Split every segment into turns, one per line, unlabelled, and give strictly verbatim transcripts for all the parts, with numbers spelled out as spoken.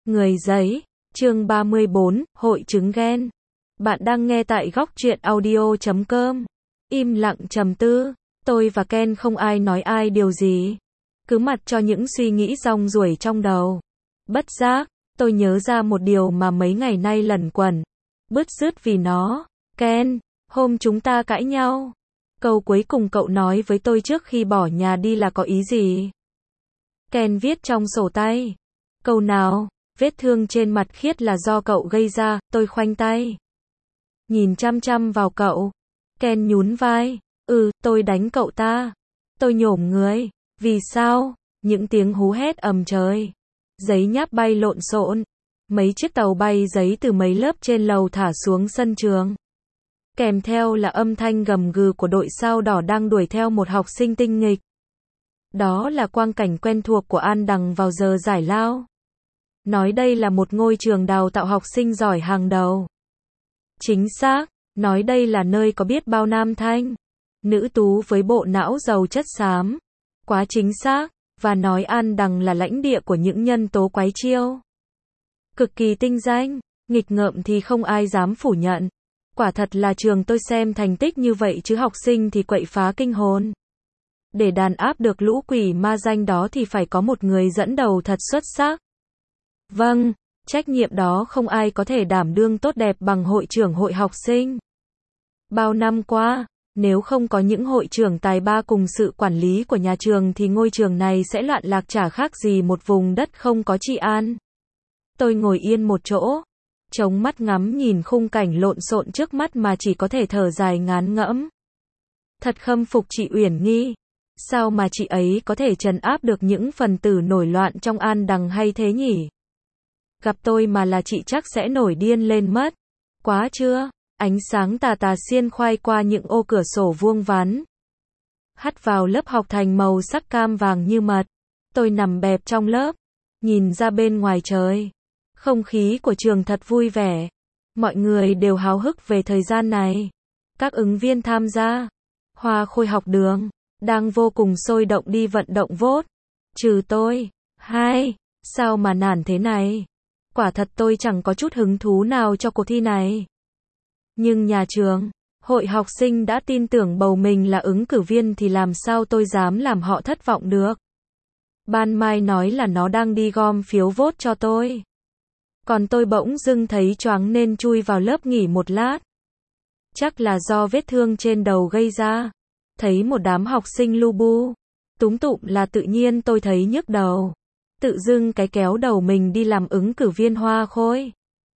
Người giấy, chương ba mươi bốn, hội chứng ghen. Bạn đang nghe tại góc truyện audio chấm com. Im lặng trầm tư, tôi và Ken không ai nói ai điều gì. Cứ mặc cho những suy nghĩ rong ruổi trong đầu. Bất giác, tôi nhớ ra một điều mà mấy ngày nay lẩn quẩn. Bứt rứt vì nó. Ken, hôm chúng ta cãi nhau. Câu cuối cùng cậu nói với tôi trước khi bỏ nhà đi là có ý gì? Ken viết trong sổ tay. Câu nào? Vết thương trên mặt Khiết là do cậu gây ra, tôi khoanh tay. Nhìn chăm chăm vào cậu. Ken nhún vai. Ừ, tôi đánh cậu ta. Tôi nhổm người. Vì sao? Những tiếng hú hét ầm trời. Giấy nháp bay lộn xộn. Mấy chiếc tàu bay giấy từ mấy lớp trên lầu thả xuống sân trường. Kèm theo là âm thanh gầm gừ của đội sao đỏ đang đuổi theo một học sinh tinh nghịch. Đó là quang cảnh quen thuộc của An Đằng vào giờ giải lao. Nói đây là một ngôi trường đào tạo học sinh giỏi hàng đầu. Chính xác, nói đây là nơi có biết bao nam thanh, nữ tú với bộ não giàu chất xám. Quá chính xác, và nói An Đằng là lãnh địa của những nhân tố quái chiêu. Cực kỳ tinh danh, nghịch ngợm thì không ai dám phủ nhận. Quả thật là trường tôi xem thành tích như vậy chứ học sinh thì quậy phá kinh hồn. Để đàn áp được lũ quỷ ma danh đó thì phải có một người dẫn đầu thật xuất sắc. Vâng, trách nhiệm đó không ai có thể đảm đương tốt đẹp bằng hội trưởng hội học sinh. Bao năm qua, nếu không có những hội trưởng tài ba cùng sự quản lý của nhà trường thì ngôi trường này sẽ loạn lạc chả khác gì một vùng đất không có trị an. Tôi ngồi yên một chỗ, chống mắt ngắm nhìn khung cảnh lộn xộn trước mắt mà chỉ có thể thở dài ngán ngẫm. Thật khâm phục chị Uyển Nghi. Sao mà chị ấy có thể trấn áp được những phần tử nổi loạn trong An Đằng hay thế nhỉ? Gặp tôi mà là chị chắc sẽ nổi điên lên mất. Quá chưa? Ánh sáng tà tà xiên khoai qua những ô cửa sổ vuông vắn. Hắt vào lớp học thành màu sắc cam vàng như mật. Tôi nằm bẹp trong lớp, nhìn ra bên ngoài trời. Không khí của trường thật vui vẻ. Mọi người đều háo hức về thời gian này. Các ứng viên tham gia Hoa Khôi học đường đang vô cùng sôi động đi vận động vote. Trừ tôi. Hai, sao mà nản thế này? Quả thật tôi chẳng có chút hứng thú nào cho cuộc thi này. Nhưng nhà trường, hội học sinh đã tin tưởng bầu mình là ứng cử viên thì làm sao tôi dám làm họ thất vọng được. Ban Mai nói là nó đang đi gom phiếu vote cho tôi. Còn tôi bỗng dưng thấy choáng nên chui vào lớp nghỉ một lát. Chắc là do vết thương trên đầu gây ra. Thấy một đám học sinh lu bu, túm tụm là tự nhiên tôi thấy nhức đầu. Tự dưng cái kéo đầu mình đi làm ứng cử viên Hoa Khôi.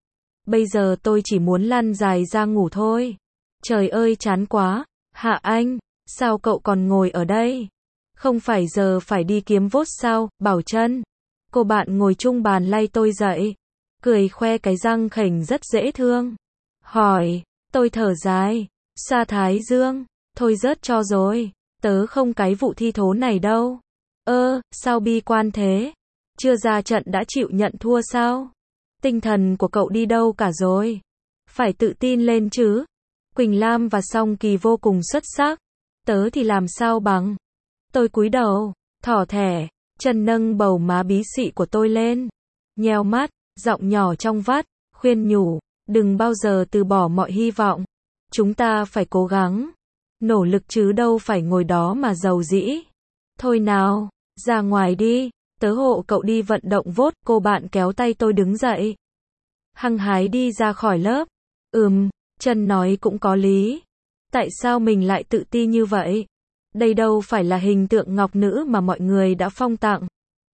Bây giờ tôi chỉ muốn lăn dài ra ngủ thôi. Trời ơi chán quá. Hạ Anh, sao cậu còn ngồi ở đây? Không phải giờ phải đi kiếm vote sao? Bảo Trân, cô bạn ngồi chung bàn lay tôi dậy, cười khoe cái răng khểnh rất dễ thương. Hỏi, tôi thở dài, Sa Thái Dương, thôi rớt cho rồi, tớ không cái vụ thi thố này đâu. Ơ, sao bi quan thế? Chưa ra trận đã chịu nhận thua sao? Tinh thần của cậu đi đâu cả rồi? Phải tự tin lên chứ. Quỳnh Lam và Song Kỳ vô cùng xuất sắc. Tớ thì làm sao bằng. Tôi cúi đầu, thỏ thẻ, chân nâng bầu má bí xị của tôi lên. Nheo mắt, giọng nhỏ trong vắt, khuyên nhủ, đừng bao giờ từ bỏ mọi hy vọng. Chúng ta phải cố gắng. Nỗ lực chứ đâu phải ngồi đó mà giàu dĩ. Thôi nào, ra ngoài đi. Tớ hộ cậu đi vận động vote, cô bạn kéo tay tôi đứng dậy. Hăng hái đi ra khỏi lớp. Ừm, Trân nói cũng có lý. Tại sao mình lại tự ti như vậy? Đây đâu phải là hình tượng ngọc nữ mà mọi người đã phong tặng.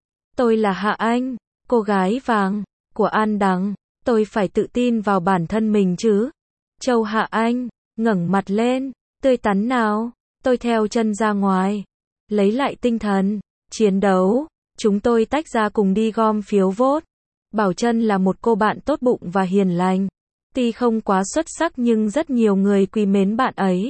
Tôi là Hạ Anh, cô gái vàng của An Đằng. Tôi phải tự tin vào bản thân mình chứ. Châu Hạ Anh, ngẩng mặt lên, tươi tắn nào. Tôi theo Trân ra ngoài. Lấy lại tinh thần, chiến đấu. Chúng tôi tách ra cùng đi gom phiếu vote. Bảo Trân là một cô bạn tốt bụng và hiền lành. Tuy không quá xuất sắc nhưng rất nhiều người quý mến bạn ấy.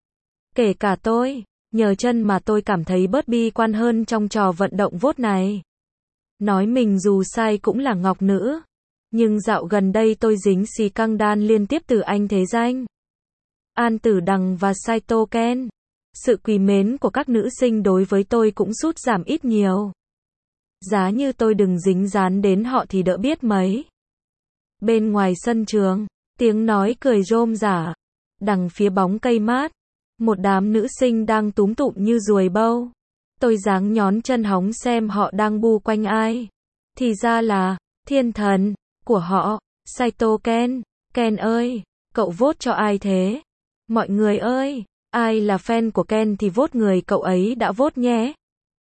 Kể cả tôi, nhờ Trân mà tôi cảm thấy bớt bi quan hơn trong trò vận động vote này. Nói mình dù sai cũng là ngọc nữ. Nhưng dạo gần đây tôi dính xì căng đan liên tiếp từ anh Thế Danh, An Tử Đằng và Saito Ken. Sự quý mến của các nữ sinh đối với tôi cũng sút giảm ít nhiều. Giá như tôi đừng dính dán đến họ thì đỡ biết mấy. Bên ngoài sân trường, tiếng nói cười rôm rả. Đằng phía bóng cây mát, một đám nữ sinh đang túm tụm như ruồi bâu. Tôi giáng nhón chân hóng xem họ đang bu quanh ai. Thì ra là thiên thần của họ, Saito Ken. Ken ơi, cậu vote cho ai thế? Mọi người ơi, ai là fan của Ken thì vote người cậu ấy đã vote nhé.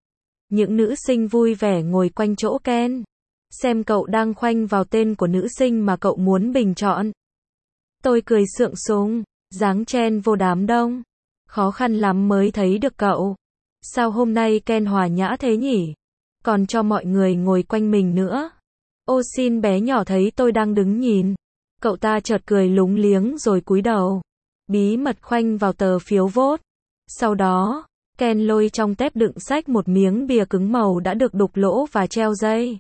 Những nữ sinh vui vẻ ngồi quanh chỗ Ken, xem cậu đang khoanh vào tên của nữ sinh mà cậu muốn bình chọn. Tôi cười sượng sùng, dáng chen vô đám đông. Khó khăn lắm mới thấy được cậu. Sao hôm nay Ken hòa nhã thế nhỉ? Còn cho mọi người ngồi quanh mình nữa. Ô xin bé nhỏ thấy tôi đang đứng nhìn. Cậu ta chợt cười lúng liếng rồi cúi đầu. Bí mật khoanh vào tờ phiếu vote. Sau đó, Ken lôi trong tép đựng sách một miếng bìa cứng màu đã được đục lỗ và treo dây.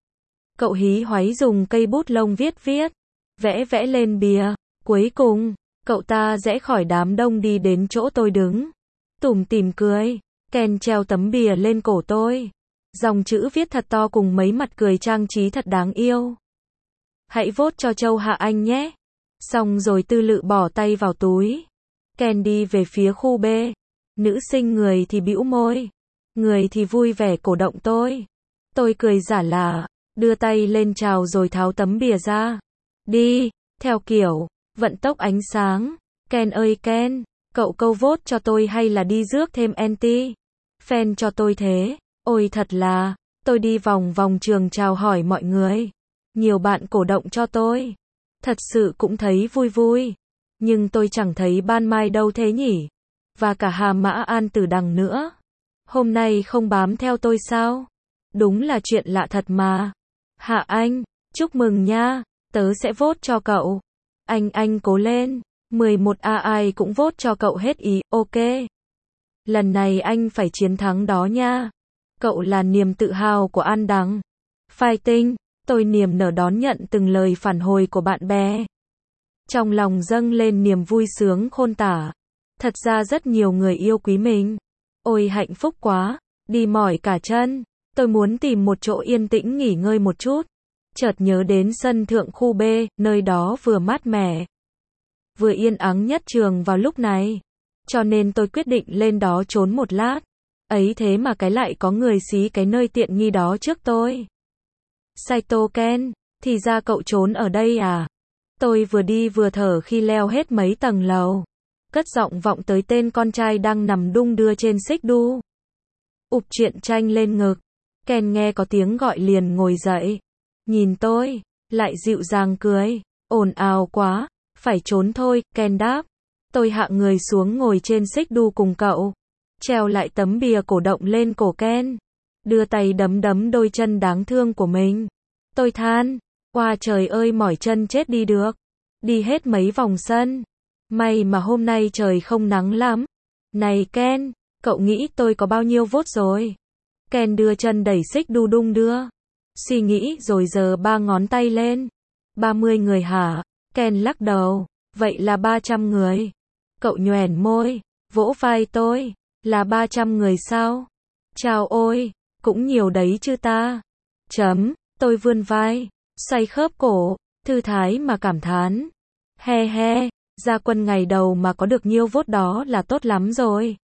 Cậu hí hoáy dùng cây bút lông viết viết, vẽ vẽ lên bìa. Cuối cùng, cậu ta rẽ khỏi đám đông đi đến chỗ tôi đứng. Tủm tỉm cười, Ken treo tấm bìa lên cổ tôi. Dòng chữ viết thật to cùng mấy mặt cười trang trí thật đáng yêu. Hãy vote cho Châu Hạ Anh nhé. Xong rồi tư lự bỏ tay vào túi. Ken đi về phía khu B. Nữ sinh người thì bĩu môi, người thì vui vẻ cổ động tôi. Tôi cười giả lả, đưa tay lên chào rồi tháo tấm bìa ra. Đi, theo kiểu, vận tốc ánh sáng. Ken ơi Ken, cậu câu vote cho tôi hay là đi rước thêm anti fan cho tôi thế? Ôi thật là, tôi đi vòng vòng trường chào hỏi mọi người. Nhiều bạn cổ động cho tôi. Thật sự cũng thấy vui vui. Nhưng tôi chẳng thấy Ban Mai đâu thế nhỉ? Và cả Hà Mã An Tử Đằng nữa. Hôm nay không bám theo tôi sao? Đúng là chuyện lạ thật mà. Hạ Anh, chúc mừng nha, tớ sẽ vote cho cậu. Anh anh cố lên, mười một A ai cũng vote cho cậu hết ý, ok. Lần này anh phải chiến thắng đó nha. Cậu là niềm tự hào của An Đằng. Fighting, tôi niềm nở đón nhận từng lời phản hồi của bạn bè. Trong lòng dâng lên niềm vui sướng khôn tả. Thật ra rất nhiều người yêu quý mình. Ôi hạnh phúc quá, đi mỏi cả chân. Tôi muốn tìm một chỗ yên tĩnh nghỉ ngơi một chút. Chợt nhớ đến sân thượng khu B, nơi đó vừa mát mẻ, vừa yên ắng nhất trường vào lúc này. Cho nên tôi quyết định lên đó trốn một lát. Ấy thế mà cái lại có người xí cái nơi tiện nghi đó trước tôi. Saito Ken, thì ra cậu trốn ở đây à? Tôi vừa đi vừa thở khi leo hết mấy tầng lầu. Cất giọng vọng tới tên con trai đang nằm đung đưa trên xích đu. Ụp truyện tranh lên ngực. Ken nghe có tiếng gọi liền ngồi dậy. Nhìn tôi, lại dịu dàng cười. Ồn ào quá, phải trốn thôi, Ken đáp. Tôi hạ người xuống ngồi trên xích đu cùng cậu. Treo lại tấm bìa cổ động lên cổ Ken. Đưa tay đấm đấm đôi chân đáng thương của mình. Tôi than, oa trời ơi mỏi chân chết đi được. Đi hết mấy vòng sân. May mà hôm nay trời không nắng lắm. Này Ken, cậu nghĩ tôi có bao nhiêu vote rồi? Ken đưa chân đẩy xích đu đung đưa. Suy nghĩ rồi giơ ba ngón tay lên. ba mươi người hả? Ken lắc đầu. Vậy là ba trăm người. Cậu nhoẻn môi, vỗ vai tôi. Là ba trăm người sao? Chào ôi, cũng nhiều đấy chứ ta. Chấm, tôi vươn vai, xoay khớp cổ, thư thái mà cảm thán. He he, ra quân ngày đầu mà có được nhiêu vote đó là tốt lắm rồi.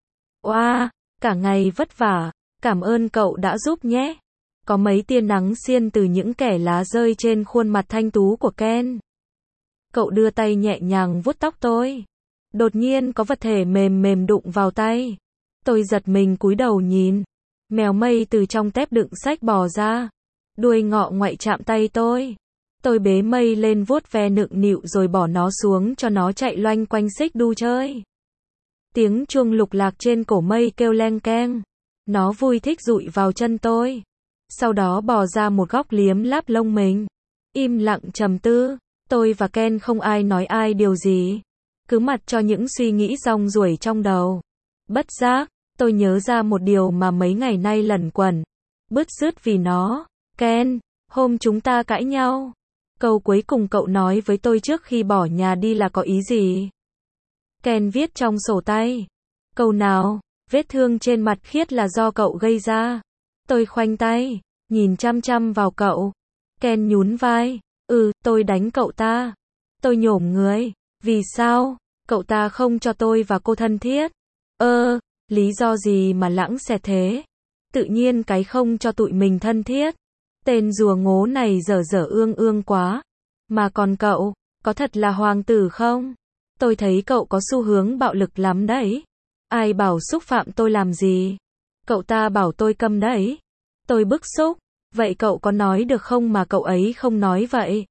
Oa, cả ngày vất vả, cảm ơn cậu đã giúp nhé. Có mấy tia nắng xiên từ những kẻ lá rơi trên khuôn mặt thanh tú của Ken. Cậu đưa tay nhẹ nhàng vuốt tóc tôi. Đột nhiên có vật thể mềm mềm đụng vào tay. Tôi giật mình cúi đầu nhìn. Mèo mây từ trong tép đựng sách bò ra. Đuôi ngọ ngoại chạm tay tôi. Tôi bế mây lên vuốt ve nựng nịu rồi bỏ nó xuống cho nó chạy loanh quanh xích đu chơi. Tiếng chuông lục lạc trên cổ mây kêu leng keng. Nó vui thích dụi vào chân tôi. Sau đó bò ra một góc liếm láp lông mình. Im lặng trầm tư. Tôi và Ken không ai nói ai điều gì. Cứ mặc cho những suy nghĩ rong ruổi trong đầu. Bất giác, tôi nhớ ra một điều mà mấy ngày nay lẩn quẩn. Bứt rứt vì nó. Ken, hôm chúng ta cãi nhau. Câu cuối cùng cậu nói với tôi trước khi bỏ nhà đi là có ý gì? Ken viết trong sổ tay. Câu nào? Vết thương trên mặt Khiết là do cậu gây ra. Tôi khoanh tay. nhìn chăm chăm vào cậu. Ken nhún vai. Ừ, tôi đánh cậu ta. Tôi nhổm người. Vì sao? Cậu ta không cho tôi và cô thân thiết. Ơ, lý do gì mà lãng xẹt thế? Tự nhiên cái không cho tụi mình thân thiết. Tên rùa ngố này dở dở ương ương quá. Mà còn cậu, có thật là hoàng tử không? Tôi thấy cậu có xu hướng bạo lực lắm đấy. Ai bảo xúc phạm tôi làm gì? Cậu ta bảo tôi câm đấy. Tôi bức xúc. Vậy cậu có nói được không mà cậu ấy không nói vậy?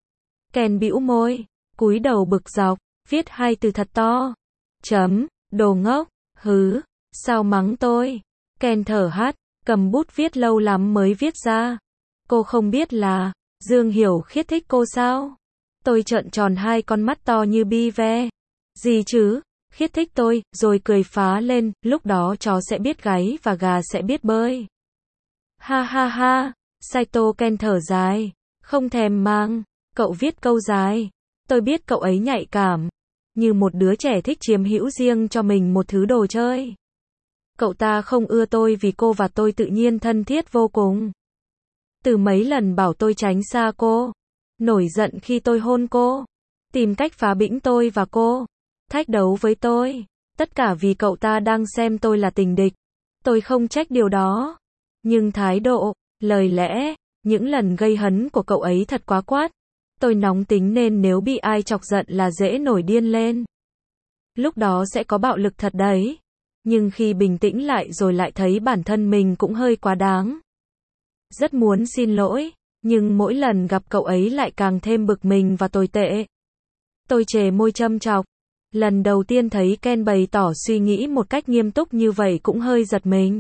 Ken bĩu môi, cúi đầu bực dọc, viết hai từ thật to. Chấm, đồ ngốc, hứ, sao mắng tôi? Ken thở hắt, cầm bút viết lâu lắm mới viết ra. Cô không biết là, Dương Hiểu Khiết thích cô sao? Tôi trợn tròn hai con mắt to như bi ve. Gì chứ? Khiết thích tôi, rồi cười phá lên, lúc đó chó sẽ biết gáy và gà sẽ biết bơi. Ha ha ha, Saito Ken thở dài, không thèm mang, cậu viết câu dài. Tôi biết cậu ấy nhạy cảm, như một đứa trẻ thích chiếm hữu riêng cho mình một thứ đồ chơi. Cậu ta không ưa tôi vì cô và tôi tự nhiên thân thiết vô cùng. Từ mấy lần bảo tôi tránh xa cô, nổi giận khi tôi hôn cô, tìm cách phá bĩnh tôi và cô, thách đấu với tôi, tất cả vì cậu ta đang xem tôi là tình địch. Tôi không trách điều đó, nhưng thái độ, lời lẽ, những lần gây hấn của cậu ấy thật quá quát. Tôi nóng tính nên nếu bị ai chọc giận là dễ nổi điên lên. Lúc đó sẽ có bạo lực thật đấy. Nhưng khi bình tĩnh lại rồi lại thấy bản thân mình cũng hơi quá đáng. Rất muốn xin lỗi, nhưng mỗi lần gặp cậu ấy lại càng thêm bực mình và tồi tệ. Tôi chề môi châm chọc. Lần đầu tiên thấy Ken bày tỏ suy nghĩ một cách nghiêm túc như vậy cũng hơi giật mình.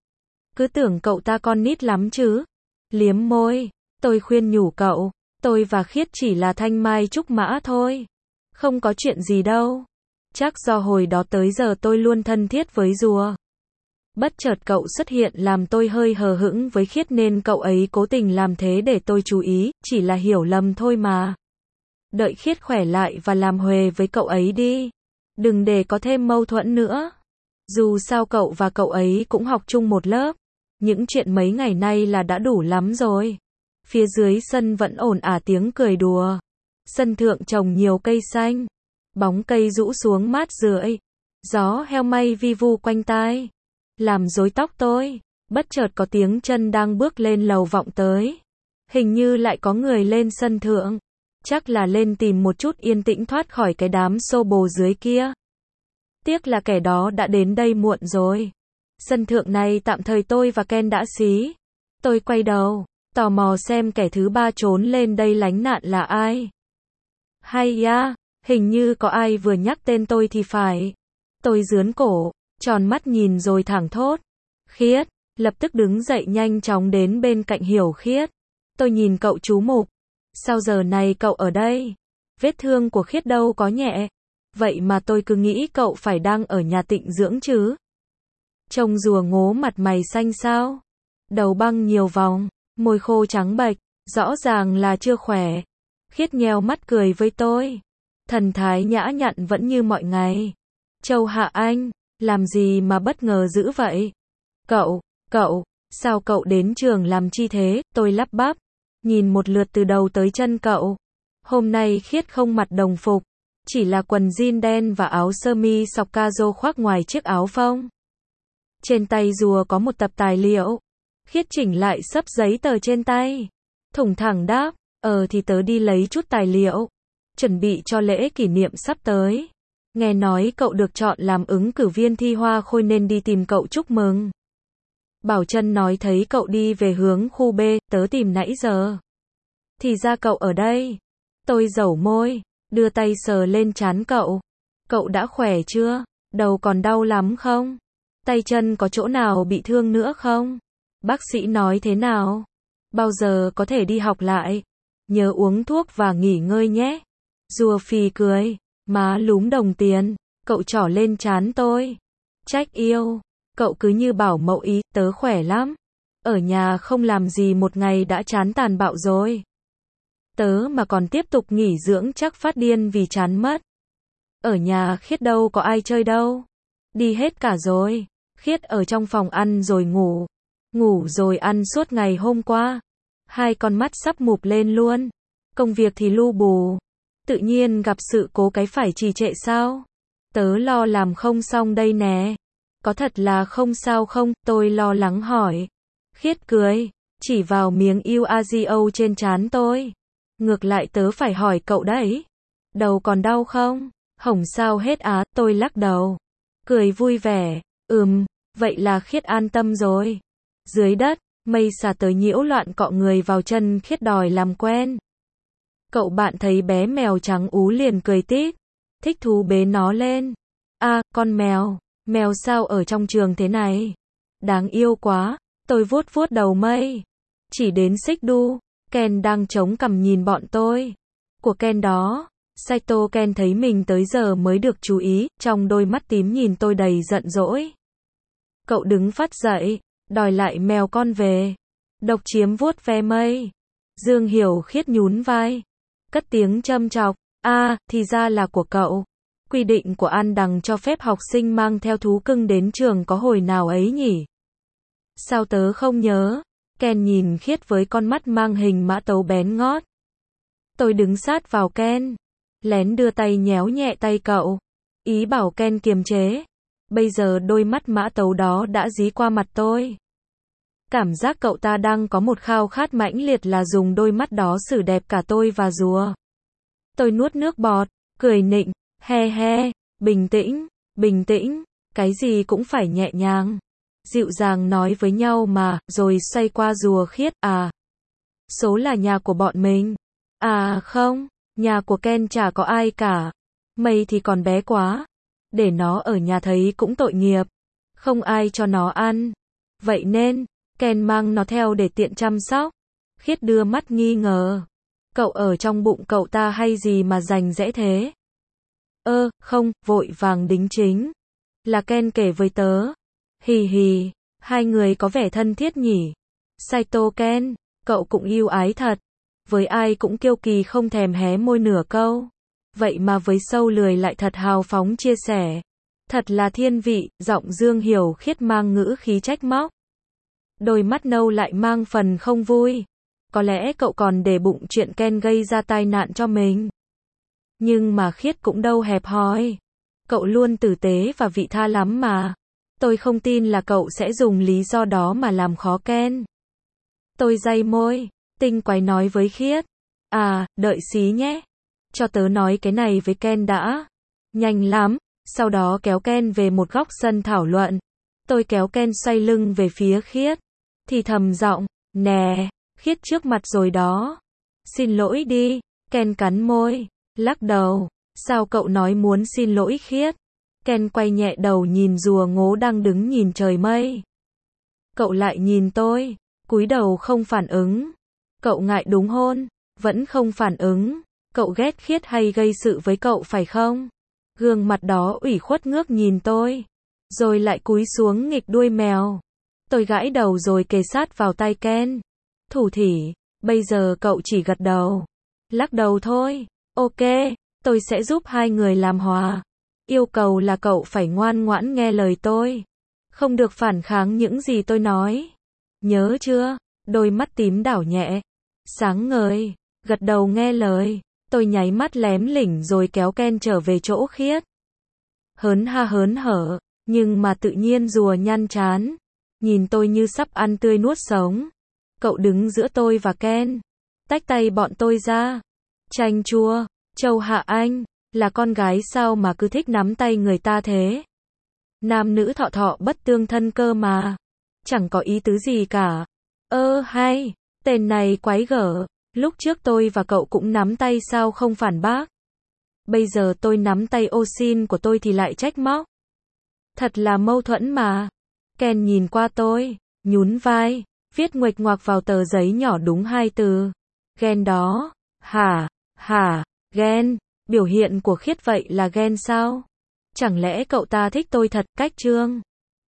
Cứ tưởng cậu ta con nít lắm chứ. Liếm môi, tôi khuyên nhủ cậu, tôi và Khiết chỉ là thanh mai trúc mã thôi. Không có chuyện gì đâu. Chắc do hồi đó tới giờ tôi luôn thân thiết với rùa. Bất chợt cậu xuất hiện làm tôi hơi hờ hững với Khiết nên cậu ấy cố tình làm thế để tôi chú ý, chỉ là hiểu lầm thôi mà. Đợi Khiết khỏe lại và làm huề với cậu ấy đi. Đừng để có thêm mâu thuẫn nữa. Dù sao cậu và cậu ấy cũng học chung một lớp. Những chuyện mấy ngày nay là đã đủ lắm rồi. Phía dưới sân vẫn ồn ả tiếng cười đùa. Sân thượng trồng nhiều cây xanh. Bóng cây rũ xuống mát rượi. Gió heo may vi vu quanh tai. Làm rối tóc tôi. Bất chợt có tiếng chân đang bước lên lầu vọng tới. Hình như lại có người lên sân thượng. Chắc là lên tìm một chút yên tĩnh thoát khỏi cái đám xô bồ dưới kia. Tiếc là kẻ đó đã đến đây muộn rồi. Sân thượng này tạm thời tôi và Ken đã xí. Tôi quay đầu, tò mò xem kẻ thứ ba trốn lên đây lánh nạn là ai. Hay ya, hình như có ai vừa nhắc tên tôi thì phải. Tôi giướn cổ, tròn mắt nhìn rồi thẳng thốt. Khiết, lập tức đứng dậy nhanh chóng đến bên cạnh Hiểu Khiết. Tôi nhìn cậu chú mục. Sao giờ này cậu ở đây? Vết thương của Khiết đâu có nhẹ. Vậy mà tôi cứ nghĩ cậu phải đang ở nhà tịnh dưỡng chứ. Trông rùa ngố mặt mày xanh xao. Đầu băng nhiều vòng, môi khô trắng bệch, rõ ràng là chưa khỏe. Khiết nheo mắt cười với tôi. Thần thái nhã nhặn vẫn như mọi ngày. Châu Hạ Anh, làm gì mà bất ngờ dữ vậy? Cậu, cậu, sao cậu đến trường làm chi thế? Tôi lắp bắp. Nhìn một lượt từ đầu tới chân cậu. Hôm nay Khiết không mặc đồng phục. Chỉ là quần jean đen và áo sơ mi sọc caro khoác ngoài chiếc áo phông. Trên tay rùa có một tập tài liệu. Khiết chỉnh lại xấp giấy tờ trên tay. Thủng thẳng đáp, ờ thì tớ đi lấy chút tài liệu. Chuẩn bị cho lễ kỷ niệm sắp tới. Nghe nói cậu được chọn làm ứng cử viên thi hoa khôi nên đi tìm cậu chúc mừng. Bảo Trân nói thấy cậu đi về hướng khu B, tớ tìm nãy giờ. Thì ra cậu ở đây. Tôi dẩu môi, đưa tay sờ lên trán cậu. Cậu đã khỏe chưa? Đầu còn đau lắm không? Tay chân có chỗ nào bị thương nữa không? Bác sĩ nói thế nào? Bao giờ có thể đi học lại? Nhớ uống thuốc và nghỉ ngơi nhé. Rùa phì cười, má lúm đồng tiền, cậu trỏ lên trán tôi. Trách yêu, cậu cứ như bảo mẫu ý, tớ khỏe lắm. Ở nhà không làm gì một ngày đã chán tàn bạo rồi. Tớ mà còn tiếp tục nghỉ dưỡng chắc phát điên vì chán mất. Ở nhà Khiết đâu có ai chơi đâu. Đi hết cả rồi. Khiết ở trong phòng ăn rồi ngủ. Ngủ rồi ăn suốt ngày hôm qua. Hai con mắt sắp mụp lên luôn. Công việc thì lu bù. Tự nhiên gặp sự cố cái phải trì trệ sao? Tớ lo làm không xong đây nè. Có thật là không sao không? Tôi lo lắng hỏi. Khiết cười, chỉ vào miếng yêu a gi o trên trán tôi. Ngược lại tớ phải hỏi cậu đấy. Đầu còn đau không? Hổng sao hết á, tôi lắc đầu. Cười vui vẻ, ừm, vậy là Khiết an tâm rồi. Dưới đất, mây xà tới nhiễu loạn cọ người vào chân Khiết đòi làm quen. Cậu bạn thấy bé mèo trắng ú liền cười tít, thích thú bế nó lên. À, con mèo, mèo sao ở trong trường thế này? Đáng yêu quá, tôi vuốt vuốt đầu mây. Chỉ đến xích đu, Ken đang chống cằm nhìn bọn tôi. Của Ken đó, Saito Ken thấy mình tới giờ mới được chú ý, trong đôi mắt tím nhìn tôi đầy giận dỗi. Cậu đứng phát dậy, đòi lại mèo con về. Độc Chiếm vuốt ve mây. Dương Hiểu Khiết nhún vai, cất tiếng châm chọc, a, thì ra là của cậu. Quy định của An Đằng cho phép học sinh mang theo thú cưng đến trường có hồi nào ấy nhỉ? Sao tớ không nhớ? Ken nhìn Khiết với con mắt mang hình mã tấu bén ngót. Tôi đứng sát vào Ken, lén đưa tay nhéo nhẹ tay cậu, ý bảo Ken kiềm chế. Bây giờ đôi mắt mã tấu đó đã dí qua mặt tôi. Cảm giác cậu ta đang có một khao khát mãnh liệt là dùng đôi mắt đó xử đẹp cả tôi và rùa. Tôi nuốt nước bọt, cười nịnh, he he, bình tĩnh, bình tĩnh, cái gì cũng phải nhẹ nhàng. Dịu dàng nói với nhau mà, rồi xoay qua rùa Khiết, à. Số là nhà của bọn mình. À không, nhà của Ken chả có ai cả. Mây thì còn bé quá. Để nó ở nhà thấy cũng tội nghiệp. Không ai cho nó ăn. Vậy nên, Ken mang nó theo để tiện chăm sóc. Khiết đưa mắt nghi ngờ. Cậu ở trong bụng cậu ta hay gì mà rành rẽ thế? Ơ, không, vội vàng đính chính. Là Ken kể với tớ. Hì hì, hai người có vẻ thân thiết nhỉ. Saito Ken, cậu cũng yêu ái thật. Với ai cũng kiêu kỳ không thèm hé môi nửa câu. Vậy mà với sâu lười lại thật hào phóng chia sẻ. Thật là thiên vị, giọng Dương Hiểu Khiết mang ngữ khí trách móc. Đôi mắt nâu lại mang phần không vui. Có lẽ cậu còn để bụng chuyện Ken gây ra tai nạn cho mình. Nhưng mà Khiết cũng đâu hẹp hòi. Cậu luôn tử tế và vị tha lắm mà. Tôi không tin là cậu sẽ dùng lý do đó mà làm khó Ken. Tôi day môi, tinh quái nói với Khiết. À, đợi xí nhé. Cho tớ nói cái này với Ken đã. Nhanh lắm. Sau đó kéo Ken về một góc sân thảo luận. Tôi kéo Ken xoay lưng về phía Khiết. Thì thầm giọng, nè, Khiết trước mặt rồi đó. Xin lỗi đi. Ken cắn môi, lắc đầu. Sao cậu nói muốn xin lỗi Khiết? Ken quay nhẹ đầu nhìn rùa ngố đang đứng nhìn trời mây. Cậu lại nhìn tôi, cúi đầu không phản ứng. Cậu ngại đúng hôn, vẫn không phản ứng. Cậu ghét Khiết hay gây sự với cậu phải không? Gương mặt đó ủy khuất ngước nhìn tôi, rồi lại cúi xuống nghịch đuôi mèo. Tôi gãi đầu rồi kề sát vào tay Ken. Thủ thỉ, bây giờ cậu chỉ gật đầu, lắc đầu thôi. Ok, tôi sẽ giúp hai người làm hòa. Yêu cầu là cậu phải ngoan ngoãn nghe lời tôi. Không được phản kháng những gì tôi nói. Nhớ chưa? Đôi mắt tím đảo nhẹ. Sáng ngời. Gật đầu nghe lời. Tôi nháy mắt lém lỉnh rồi kéo Ken trở về chỗ Khiết. Hớn ha hớn hở. Nhưng mà tự nhiên rùa nhăn chán. Nhìn tôi như sắp ăn tươi nuốt sống. Cậu đứng giữa tôi và Ken. Tách tay bọn tôi ra. Chanh chua. Châu Hạ Anh. Là con gái sao mà cứ thích nắm tay người ta thế? Nam nữ thọ thọ bất tương thân cơ mà. Chẳng có ý tứ gì cả. Ơ hay, tên này quái gở. Lúc trước tôi và cậu cũng nắm tay sao không phản bác. Bây giờ tôi nắm tay ô xin của tôi thì lại trách móc. Thật là mâu thuẫn mà. Ken nhìn qua tôi, nhún vai, viết nguệch ngoạc vào tờ giấy nhỏ đúng hai từ. Ghen đó. Hả, hả, ghen. Biểu hiện của Khiết vậy là ghen sao? Chẳng lẽ cậu ta thích tôi thật, cách trương?